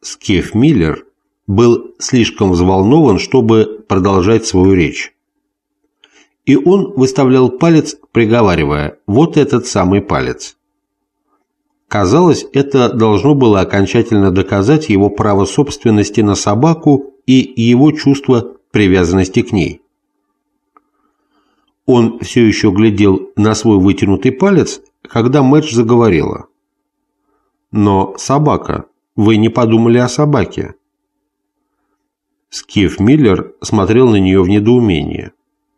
Скиф Миллер был слишком взволнован, чтобы продолжать свою речь. И он выставлял палец, приговаривая: «Вот этот самый палец». Казалось, это должно было окончательно доказать его право собственности на собаку и его чувство привязанности к ней. Он все еще глядел на свой вытянутый палец, когда Мэдж заговорила. «Но собака, вы не подумали о собаке?» Скиф Миллер смотрел на нее в недоумении.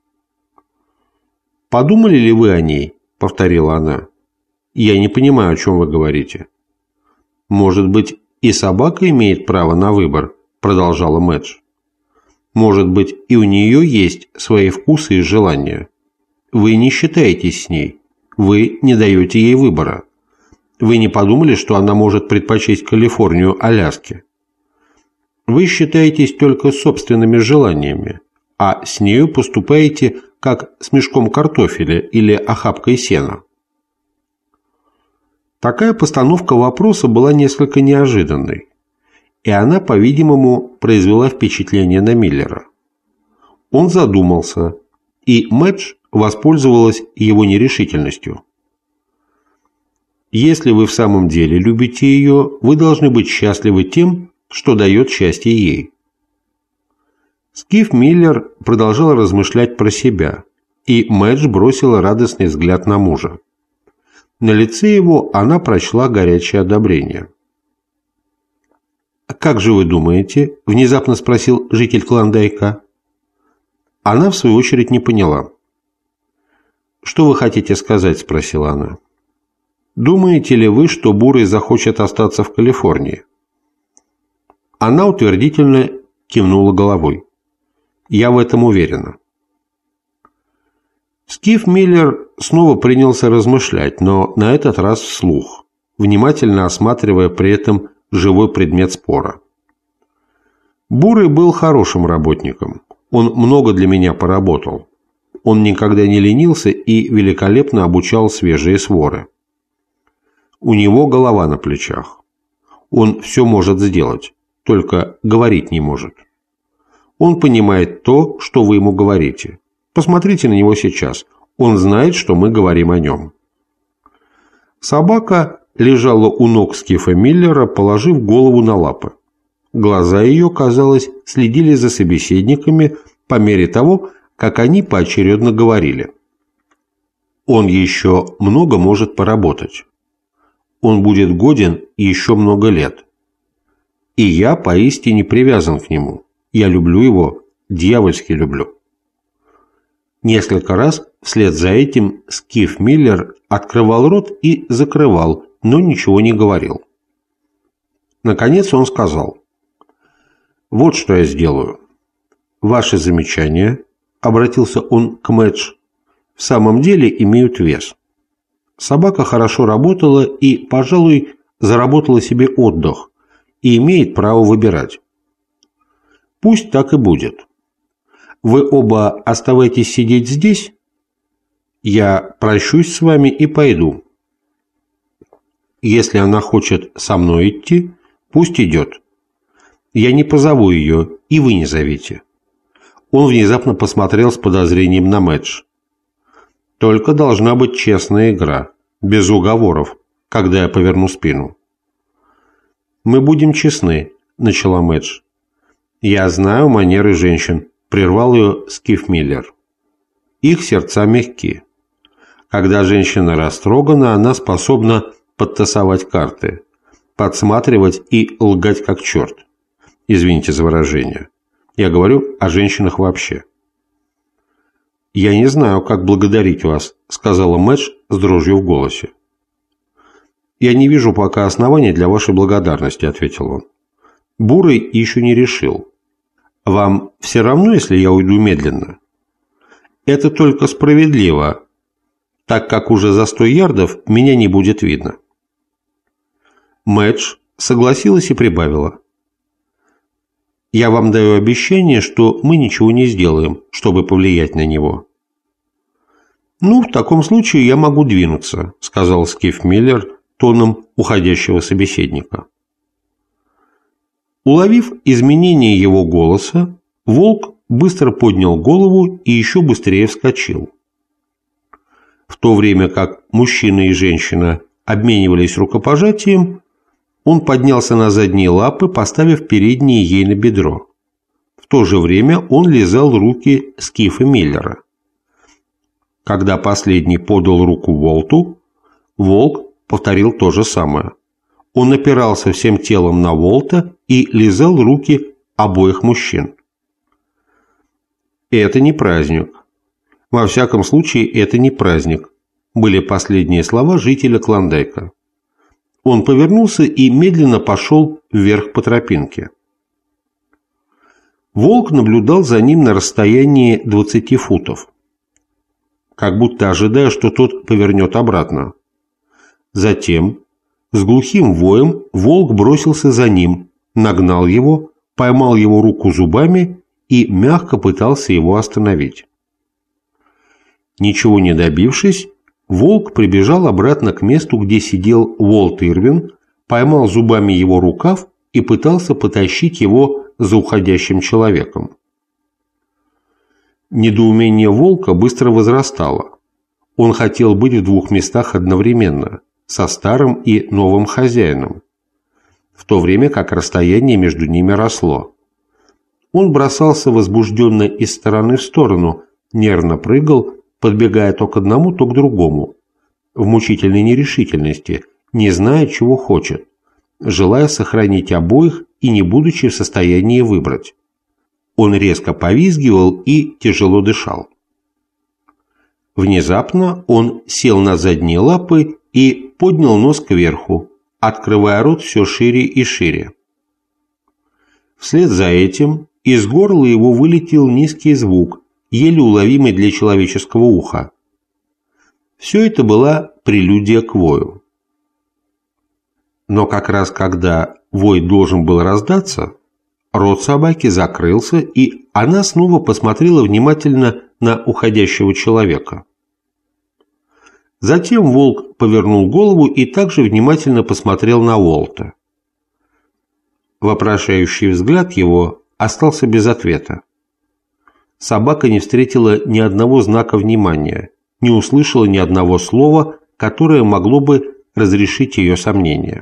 «Подумали ли вы о ней?» — повторила она. «Я не понимаю, о чем вы говорите». «Может быть, и собака имеет право на выбор?» — продолжала Мэдж. «Может быть, и у нее есть свои вкусы и желания. Вы не считаетесь с ней. Вы не даете ей выбора. Вы не подумали, что она может предпочесть Калифорнию Аляске? Вы считаетесь только собственными желаниями, а с нею поступаете как с мешком картофеля или охапкой сена». Такая постановка вопроса была несколько неожиданной, и она, по-видимому, произвела впечатление на Миллера. Он задумался, и Мэдж воспользовалась его нерешительностью. «Если вы в самом деле любите ее, вы должны быть счастливы тем, что дает счастье ей». Скиф Миллер продолжал размышлять про себя, и Мэдж бросила радостный взгляд на мужа. На лице его она прочла горячее одобрение. «Как же вы думаете?» – внезапно спросил житель Клондайка. Она, в свою очередь, не поняла. «Что вы хотите сказать?» – спросила она. «Думаете ли вы, что Бурый захочет остаться в Калифорнии?» Она утвердительно кивнула головой. «Я в этом уверена». Скиф Миллер снова принялся размышлять, но на этот раз вслух, внимательно осматривая при этом живой предмет спора. «Бурый был хорошим работником. Он много для меня поработал. Он никогда не ленился и великолепно обучал свежие своры. У него голова на плечах. Он все может сделать, только говорить не может. Он понимает то, что вы ему говорите. Посмотрите на него сейчас. Он знает, что мы говорим о нем». Собака лежала у ног Скифа Миллера, положив голову на лапы. Глаза ее, казалось, следили за собеседниками по мере того, как они поочередно говорили. «Он еще много может поработать. Он будет годен еще много лет. И я поистине привязан к нему. Я люблю его, дьявольски люблю». Несколько раз вслед за этим Скиф Миллер открывал рот и закрывал, но ничего не говорил. Наконец он сказал: «Вот что я сделаю. Ваши замечания, — обратился он к Мэдж, — в самом деле имеют вес. Собака хорошо работала и, пожалуй, заработала себе отдых и имеет право выбирать. Пусть так и будет. Вы оба оставайтесь сидеть здесь. Я прощусь с вами и пойду. Если она хочет со мной идти, пусть идет. Я не позову ее, и вы не зовите». Он внезапно посмотрел с подозрением на Мэдж. «Только должна быть честная игра, без уговоров, когда я поверну спину». «Мы будем честны», — начала Мэдж. «Я знаю манеры женщин», — прервал ее Скиф Миллер. «Их сердца мягки. Когда женщина растрогана, она способна подтасовать карты, подсматривать и лгать как черт. Извините за выражение. Я говорю о женщинах вообще». «Я не знаю, как благодарить вас», — сказала Мэдж с дрожью в голосе. «Я не вижу пока оснований для вашей благодарности», — ответил он. «Бурый еще не решил. Вам все равно, если я уйду медленно?» «Это только справедливо, так как уже за 100 ярдов меня не будет видно». Мэдж согласилась и прибавила: «Я вам даю обещание, что мы ничего не сделаем, чтобы повлиять на него». «Ну, в таком случае я могу двинуться», — сказал Скиф Миллер тоном уходящего собеседника. Уловив изменение его голоса, волк быстро поднял голову и еще быстрее вскочил. В то время как мужчина и женщина обменивались рукопожатием, он поднялся на задние лапы, поставив передние ей на бедро. В то же время он лизал руки Скифа Миллера. Когда последний подал руку Волту, волк повторил то же самое. Он опирался всем телом на Волта и лизал руки обоих мужчин. «Это не праздник. Во всяком случае, это не праздник», были последние слова жителя Клондайка. Он повернулся и медленно пошел вверх по тропинке. Волк наблюдал за ним на расстоянии 20 футов, как будто ожидая, что тот повернет обратно. Затем, с глухим воем, волк бросился за ним, нагнал его, поймал его руку зубами и мягко пытался его остановить. Ничего не добившись, волк прибежал обратно к месту, где сидел Волт Ирвин, поймал зубами его рукав и пытался потащить его за уходящим человеком. Недоумение волка быстро возрастало. Он хотел быть в двух местах одновременно, со старым и новым хозяином, в то время как расстояние между ними росло. Он бросался возбужденно из стороны в сторону, нервно прыгал, подбегая то к одному, то к другому, в мучительной нерешительности, не зная, чего хочет, желая сохранить обоих и не будучи в состоянии выбрать. Он резко повизгивал и тяжело дышал. Внезапно он сел на задние лапы и поднял нос кверху, открывая рот все шире и шире. Вслед за этим из горла его вылетел низкий звук, еле уловимый для человеческого уха. Все это была прелюдия к вою. Но как раз когда вой должен был раздаться, рот собаки закрылся, и она снова посмотрела внимательно на уходящего человека. Затем волк повернул голову и также внимательно посмотрел на Волта. Вопрошающий взгляд его остался без ответа. Собака не встретила ни одного знака внимания, не услышала ни одного слова, которое могло бы разрешить ее сомнения.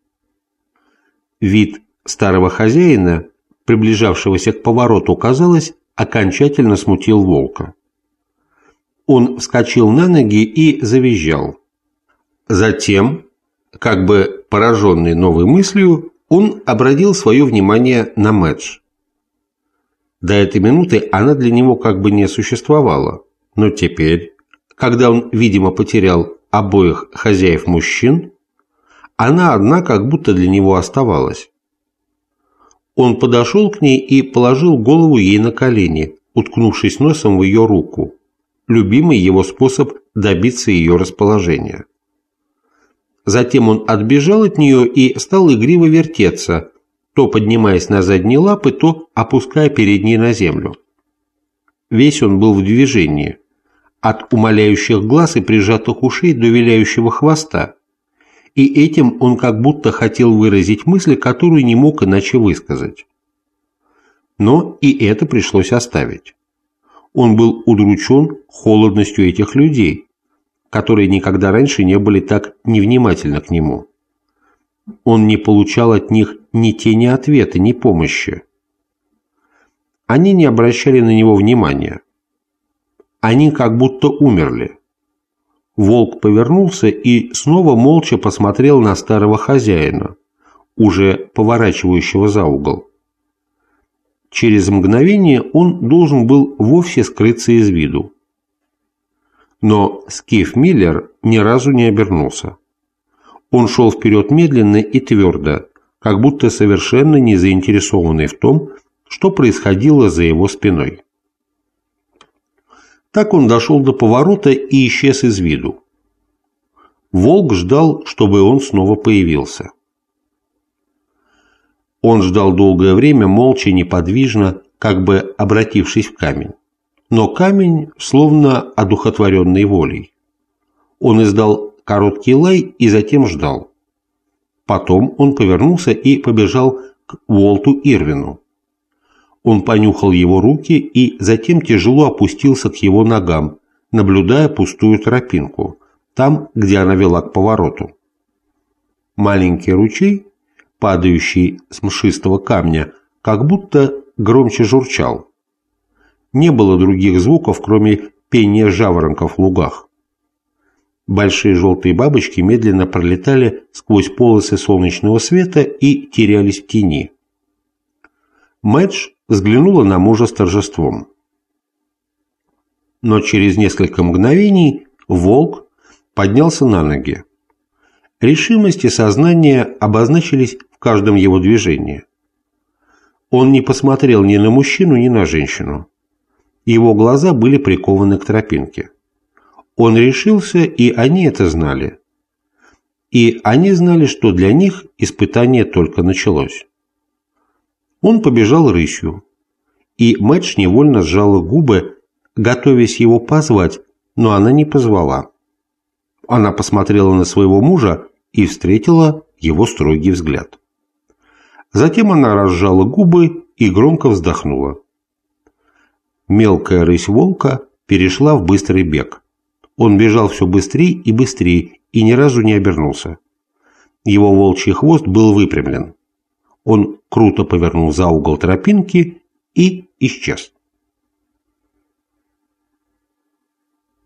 Вид старого хозяина, приближавшегося к повороту, казалось, окончательно смутил волка. Он вскочил на ноги и завизжал. Затем, как бы пораженный новой мыслью, он обратил свое внимание на Мэдж. До этой минуты она для него как бы не существовала, но теперь, когда он, видимо, потерял обоих хозяев мужчин, она одна как будто для него оставалась. Он подошел к ней и положил голову ей на колени, уткнувшись носом в ее руку, любимый его способ добиться ее расположения. Затем он отбежал от нее и стал игриво вертеться, то поднимаясь на задние лапы, то опуская передние на землю. Весь он был в движении, от умоляющих глаз и прижатых ушей до виляющего хвоста, и этим он как будто хотел выразить мысль, которую не мог иначе высказать. Но и это пришлось оставить. Он был удручен холодностью этих людей, которые никогда раньше не были так невнимательны к нему. Он не получал от них ни тени ответа, ни помощи. Они не обращали на него внимания. Они как будто умерли. Волк повернулся и снова молча посмотрел на старого хозяина, уже поворачивающего за угол. Через мгновение он должен был вовсе скрыться из виду. Но Скиф Миллер ни разу не обернулся. Он шел вперед медленно и твердо, как будто совершенно не заинтересованный в том, что происходило за его спиной. Так он дошел до поворота и исчез из виду. Волк ждал, чтобы он снова появился. Он ждал долгое время, молча, неподвижно, как бы обратившись в камень. Но камень словно одухотворенный волей. Он издал короткий лай и затем ждал. Потом он повернулся и побежал к Уолту Ирвину. Он понюхал его руки и затем тяжело опустился к его ногам, наблюдая пустую тропинку, там, где она вела к повороту. Маленький ручей, падающий с мшистого камня, как будто громче журчал. Не было других звуков, кроме пения жаворонков в лугах. Большие желтые бабочки медленно пролетали сквозь полосы солнечного света и терялись в тени. Мэдж взглянула на мужа с торжеством. Но через несколько мгновений волк поднялся на ноги. Решимость и сознание обозначились в каждом его движении. Он не посмотрел ни на мужчину, ни на женщину. Его глаза были прикованы к тропинке. Он решился, и они это знали. И они знали, что для них испытание только началось. Он побежал рысью, и Мэдж невольно сжала губы, готовясь его позвать, но она не позвала. Она посмотрела на своего мужа и встретила его строгий взгляд. Затем она разжала губы и громко вздохнула. Мелкая рысь волка перешла в быстрый бег. Он бежал все быстрее и ни разу не обернулся. Его волчий хвост был выпрямлен. Он круто повернул за угол тропинки и исчез.